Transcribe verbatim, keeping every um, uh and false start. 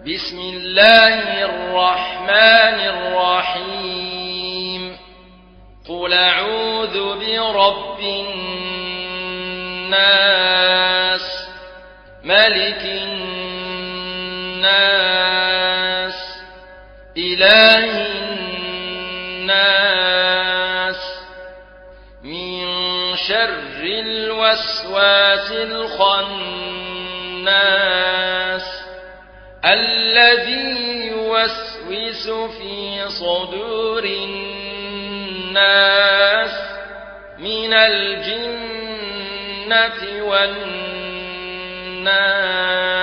بسم الله الرحمن الرحيم قل أعوذ برب الناس ملك الناس إله الناس من شر الوسواس الخناس الذي يوسوس في صدور الناس من الجنة والناس